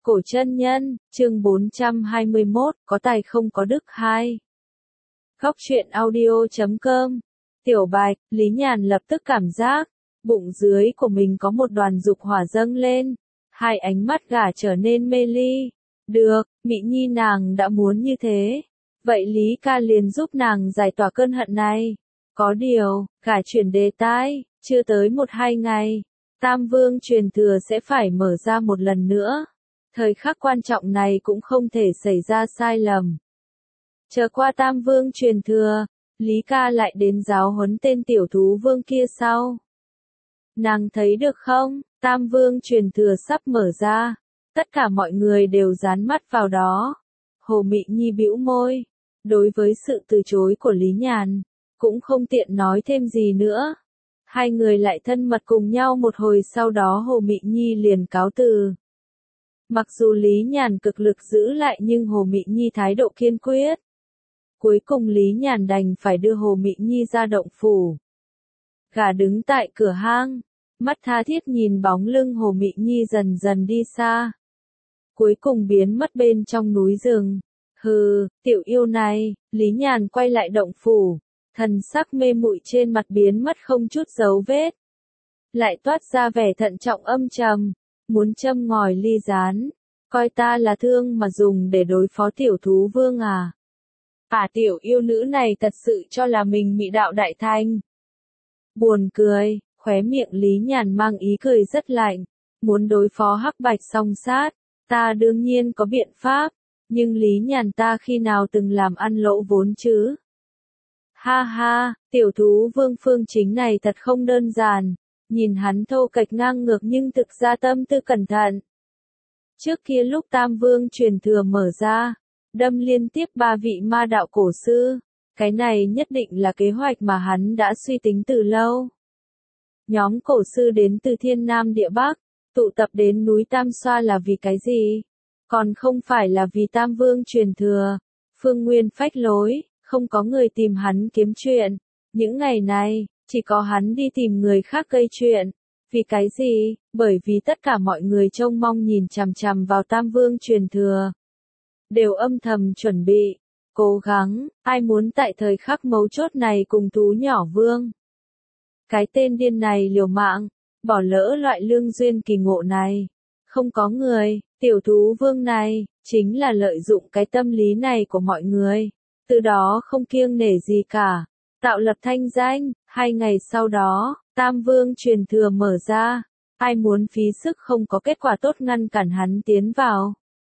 Cổ chân nhân, chương 421, có tài không có đức 2. Góc truyện audio.com. Tiểu Bạch, Lý Nhàn lập tức cảm giác, bụng dưới của mình có một đoàn dục hỏa dâng lên, hai ánh mắt gã trở nên mê ly. Được, Mị Nhi nàng đã muốn như thế. Vậy Lý ca liền giúp nàng giải tỏa cơn hận này. Có điều, gã chuyển đề tài, chưa tới 1-2 ngày, Tam Vương truyền thừa sẽ phải mở ra một lần nữa. Thời khắc quan trọng này cũng không thể xảy ra sai lầm. Chờ qua Tam Vương truyền thừa, Lý ca lại đến giáo huấn tên tiểu thú vương kia sau. Nàng thấy được không, Tam Vương truyền thừa sắp mở ra, tất cả mọi người đều dán mắt vào đó. Hồ Mị Nhi bĩu môi, đối với sự từ chối của Lý Nhàn, cũng không tiện nói thêm gì nữa. Hai người lại thân mật cùng nhau một hồi, sau đó Hồ Mị Nhi liền cáo từ. Mặc dù Lý Nhàn cực lực giữ lại nhưng Hồ Mị Nhi thái độ kiên quyết. Cuối cùng Lý Nhàn đành phải đưa Hồ Mị Nhi ra động phủ. Gã đứng tại cửa hang, mắt tha thiết nhìn bóng lưng Hồ Mị Nhi dần dần đi xa. Cuối cùng biến mất bên trong núi rừng. Hừ, tiểu yêu này, Lý Nhàn quay lại động phủ, thần sắc mê muội trên mặt biến mất không chút dấu vết. Lại toát ra vẻ thận trọng âm trầm. Muốn châm ngòi ly gián, coi ta là thương mà dùng để đối phó tiểu thú vương à? Tiểu yêu nữ này thật sự cho là mình mị đạo đại thành. Buồn cười, khóe miệng Lý Nhàn mang ý cười rất lạnh, muốn đối phó Hắc Bạch song sát, ta đương nhiên có biện pháp, nhưng Lý Nhàn ta khi nào từng làm ăn lỗ vốn chứ? Ha ha, tiểu thú vương Phương Chính này thật không đơn giản. Nhìn hắn thô kệch ngang ngược nhưng thực ra tâm tư cẩn thận. Trước kia lúc Tam Vương truyền thừa mở ra, đâm liên tiếp 3 vị ma đạo cổ sư, cái này nhất định là kế hoạch mà hắn đã suy tính từ lâu. Nhóm cổ sư đến từ Thiên Nam Địa Bắc, tụ tập đến núi Tam Xoa là vì cái gì? Còn không phải là vì Tam Vương truyền thừa. Phương Nguyên phách lối, không có người tìm hắn kiếm chuyện. Những ngày này, chỉ có hắn đi tìm người khác gây chuyện. Vì cái gì? Bởi vì tất cả mọi người trông mong nhìn chằm chằm vào Tam Vương truyền thừa. Đều âm thầm chuẩn bị, cố gắng, ai muốn tại thời khắc mấu chốt này cùng thú nhỏ vương. Cái tên điên này liều mạng, bỏ lỡ loại lương duyên kỳ ngộ này. Không có người, tiểu thú vương này, chính là lợi dụng cái tâm lý này của mọi người. Từ đó không kiêng nể gì cả. Tạo lập thanh danh. 2 ngày sau đó, Tam Vương truyền thừa mở ra. Ai muốn phí sức không có kết quả tốt ngăn cản hắn tiến vào.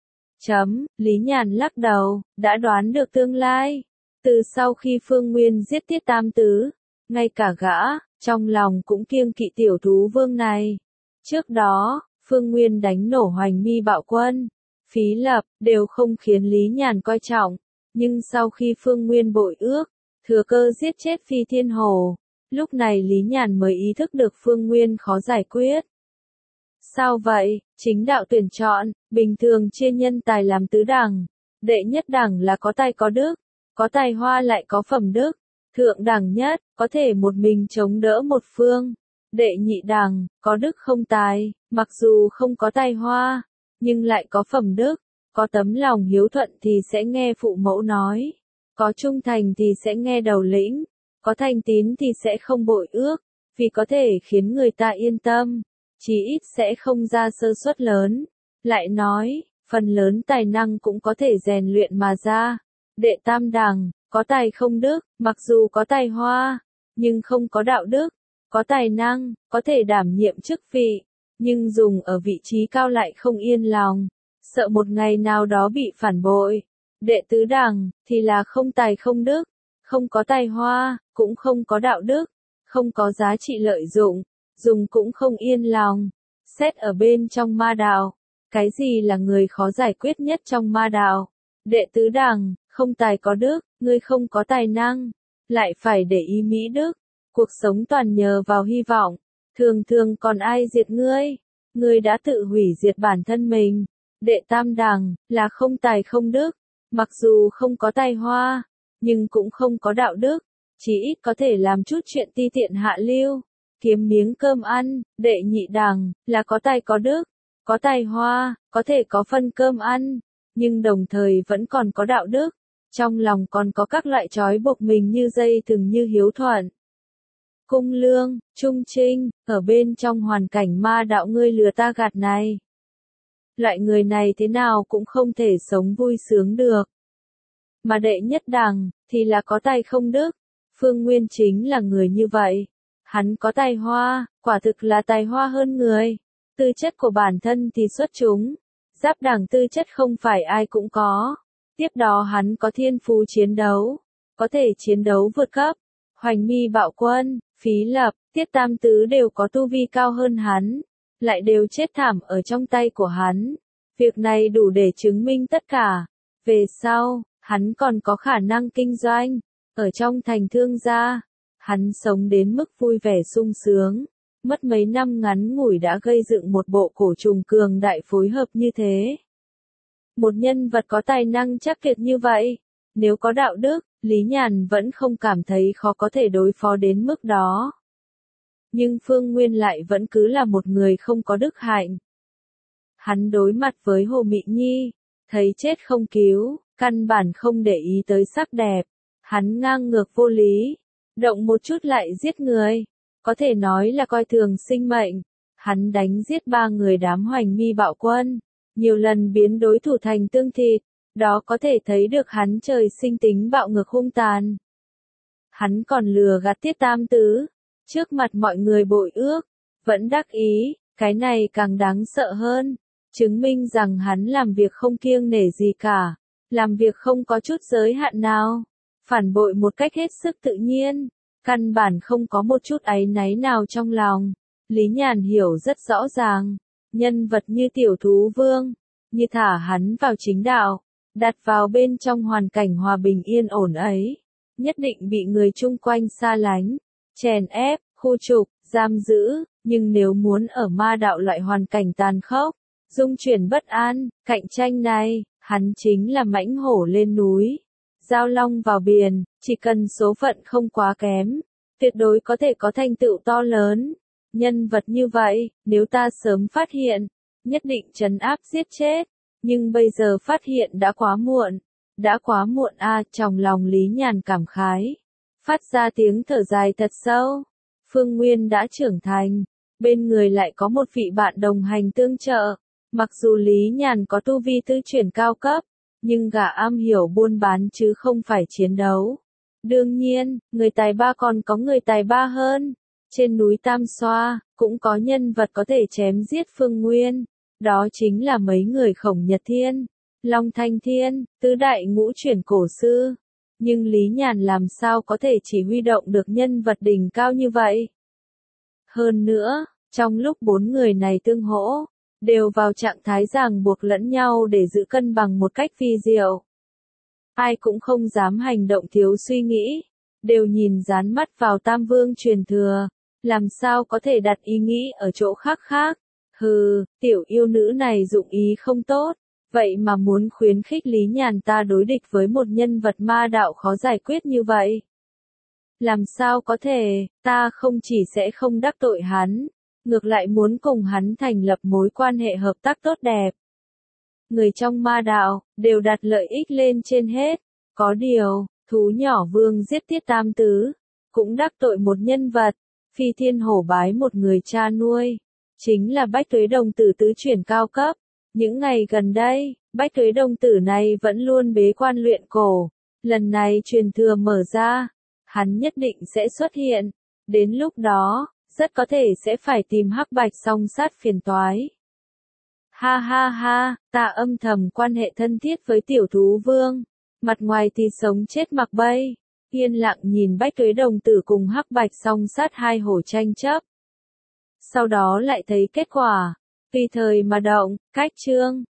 Lý Nhàn lắc đầu, đã đoán được tương lai. Từ sau khi Phương Nguyên giết Tiết Tam Tứ, ngay cả gã, trong lòng cũng kiêng kỵ tiểu thú vương này. Trước đó, Phương Nguyên đánh nổ Hoành Mi bạo quân, Phí Lập, đều không khiến Lý Nhàn coi trọng. Nhưng sau khi Phương Nguyên bội ước, thừa cơ giết chết Phi Thiên Hồ, lúc này Lý Nhàn mới ý thức được Phương Nguyên khó giải quyết. Sao vậy? Chính đạo tuyển chọn, bình thường chia nhân tài làm tứ đẳng. Đệ nhất đẳng là có tài có đức, có tài hoa lại có phẩm đức. Thượng đẳng nhất, có thể một mình chống đỡ một phương. Đệ nhị đẳng, có đức không tài, mặc dù không có tài hoa, nhưng lại có phẩm đức. Có tấm lòng hiếu thuận thì sẽ nghe phụ mẫu nói. Có trung thành thì sẽ nghe đầu lĩnh. Có thành tín thì sẽ không bội ước. Vì có thể khiến người ta yên tâm. Chí ít sẽ không ra sơ suất lớn. Lại nói, phần lớn tài năng cũng có thể rèn luyện mà ra. Đệ tam đẳng, có tài không đức, mặc dù có tài hoa, nhưng không có đạo đức. Có tài năng, có thể đảm nhiệm chức vị, nhưng dùng ở vị trí cao lại không yên lòng. Sợ một ngày nào đó bị phản bội. Đệ tứ đẳng, thì là không tài không đức, không có tài hoa, cũng không có đạo đức, không có giá trị lợi dụng, dùng cũng không yên lòng. Xét ở bên trong ma đạo, cái gì là người khó giải quyết nhất trong ma đạo? Đệ tứ đẳng, không tài có đức, ngươi không có tài năng, lại phải để ý mỹ đức, cuộc sống toàn nhờ vào hy vọng, thường thường còn ai diệt ngươi? Ngươi đã tự hủy diệt bản thân mình. Đệ tam đẳng, là không tài không đức, mặc dù không có tài hoa, nhưng cũng không có đạo đức, chỉ ít có thể làm chút chuyện ti tiện hạ lưu, kiếm miếng cơm ăn. Đệ nhị đẳng, là có tài có đức, có tài hoa, có thể có phân cơm ăn, nhưng đồng thời vẫn còn có đạo đức, trong lòng còn có các loại trói buộc mình như dây thừng như hiếu thuận. Cung lương, trung trinh, ở bên trong hoàn cảnh ma đạo ngươi lừa ta gạt này. Loại người này thế nào cũng không thể sống vui sướng được. Mà đệ nhất đẳng, thì là có tài không đức. Phương Nguyên chính là người như vậy. Hắn có tài hoa, quả thực là tài hoa hơn người. Tư chất của bản thân thì xuất chúng. Giáp đẳng tư chất không phải ai cũng có. Tiếp đó hắn có thiên phú chiến đấu. Có thể chiến đấu vượt cấp. Hoành Mi Bạo Quân, Phí Lập, Tiết Tam Tứ đều có tu vi cao hơn hắn. Lại đều chết thảm ở trong tay của hắn. Việc này đủ để chứng minh tất cả. Về sau, hắn còn có khả năng kinh doanh. Ở trong thành thương gia, hắn sống đến mức vui vẻ sung sướng. Mất mấy năm ngắn ngủi đã gây dựng một bộ cổ trùng cường đại phối hợp như thế. Một nhân vật có tài năng chắc tuyệt như vậy, nếu có đạo đức, Lý Nhàn vẫn không cảm thấy khó có thể đối phó đến mức đó. Nhưng Phương Nguyên lại vẫn cứ là một người không có đức hạnh. Hắn đối mặt với Hồ Mị Nhi, thấy chết không cứu, căn bản không để ý tới sắc đẹp. Hắn ngang ngược vô lý, động một chút lại giết người, có thể nói là coi thường sinh mệnh. Hắn đánh giết 3 người đám Hoành Mi Bạo Quân, nhiều lần biến đối thủ thành tương thịt, đó có thể thấy được hắn trời sinh tính bạo ngược hung tàn. Hắn còn lừa gạt Tiết Tam Tứ, trước mặt mọi người bội ước, vẫn đắc ý, cái này càng đáng sợ hơn, chứng minh rằng hắn làm việc không kiêng nể gì cả, làm việc không có chút giới hạn nào, phản bội một cách hết sức tự nhiên, căn bản không có một chút áy náy nào trong lòng. Lý Nhàn hiểu rất rõ ràng, nhân vật như Tiểu Thú Vương, như thả hắn vào chính đạo, đặt vào bên trong hoàn cảnh hòa bình yên ổn ấy, nhất định bị người chung quanh xa lánh, chèn ép, khu trục, giam giữ, nhưng nếu muốn ở ma đạo loại hoàn cảnh tàn khốc, dung chuyển bất an, cạnh tranh này, hắn chính là mãnh hổ lên núi, giao long vào biển, chỉ cần số phận không quá kém, tuyệt đối có thể có thành tựu to lớn. Nhân vật như vậy, nếu ta sớm phát hiện, nhất định trấn áp giết chết, nhưng bây giờ phát hiện đã quá muộn, trong lòng Lý Nhàn cảm khái, phát ra tiếng thở dài thật sâu. Phương Nguyên đã trưởng thành, bên người lại có một vị bạn đồng hành tương trợ, mặc dù Lý Nhàn có tu vi tư chuyển cao cấp, nhưng gã am hiểu buôn bán chứ không phải chiến đấu. Đương nhiên, người tài ba còn có người tài ba hơn. Trên núi Tam Xoa, cũng có nhân vật có thể chém giết Phương Nguyên. Đó chính là mấy người Khổng Nhật Thiên, Long Thanh Thiên, tứ đại ngũ chuyển cổ sư. Nhưng Lý Nhàn làm sao có thể chỉ huy động được nhân vật đỉnh cao như vậy? Hơn nữa, trong lúc 4 người này tương hỗ, đều vào trạng thái ràng buộc lẫn nhau để giữ cân bằng một cách phi diệu. Ai cũng không dám hành động thiếu suy nghĩ, đều nhìn dán mắt vào Tam Vương truyền thừa, làm sao có thể đặt ý nghĩ ở chỗ khác khác. Hừ, tiểu yêu nữ này dụng ý không tốt, vậy mà muốn khuyến khích Lý Nhàn ta đối địch với một nhân vật ma đạo khó giải quyết như vậy. Làm sao có thể, ta không chỉ sẽ không đắc tội hắn, ngược lại muốn cùng hắn thành lập mối quan hệ hợp tác tốt đẹp. Người trong ma đạo, đều đặt lợi ích lên trên hết, có điều, thú nhỏ vương giết Tiết Tam Tứ, cũng đắc tội một nhân vật, Phi Thiên Hổ bái một người cha nuôi, chính là Bách Tuế Đồng Tử tứ chuyển cao cấp. Những ngày gần đây, Bách Tuế Đồng Tử này vẫn luôn bế quan luyện cổ, lần này truyền thừa mở ra, hắn nhất định sẽ xuất hiện, đến lúc đó, rất có thể sẽ phải tìm Hắc Bạch song sát phiền toái. Ha ha ha, ta âm thầm quan hệ thân thiết với Tiểu Thú Vương, mặt ngoài thì sống chết mặc bay, yên lặng nhìn Bách Tuế Đồng Tử cùng Hắc Bạch song sát hai hổ tranh chấp. Sau đó lại thấy kết quả, tùy thời mà động, cách chương.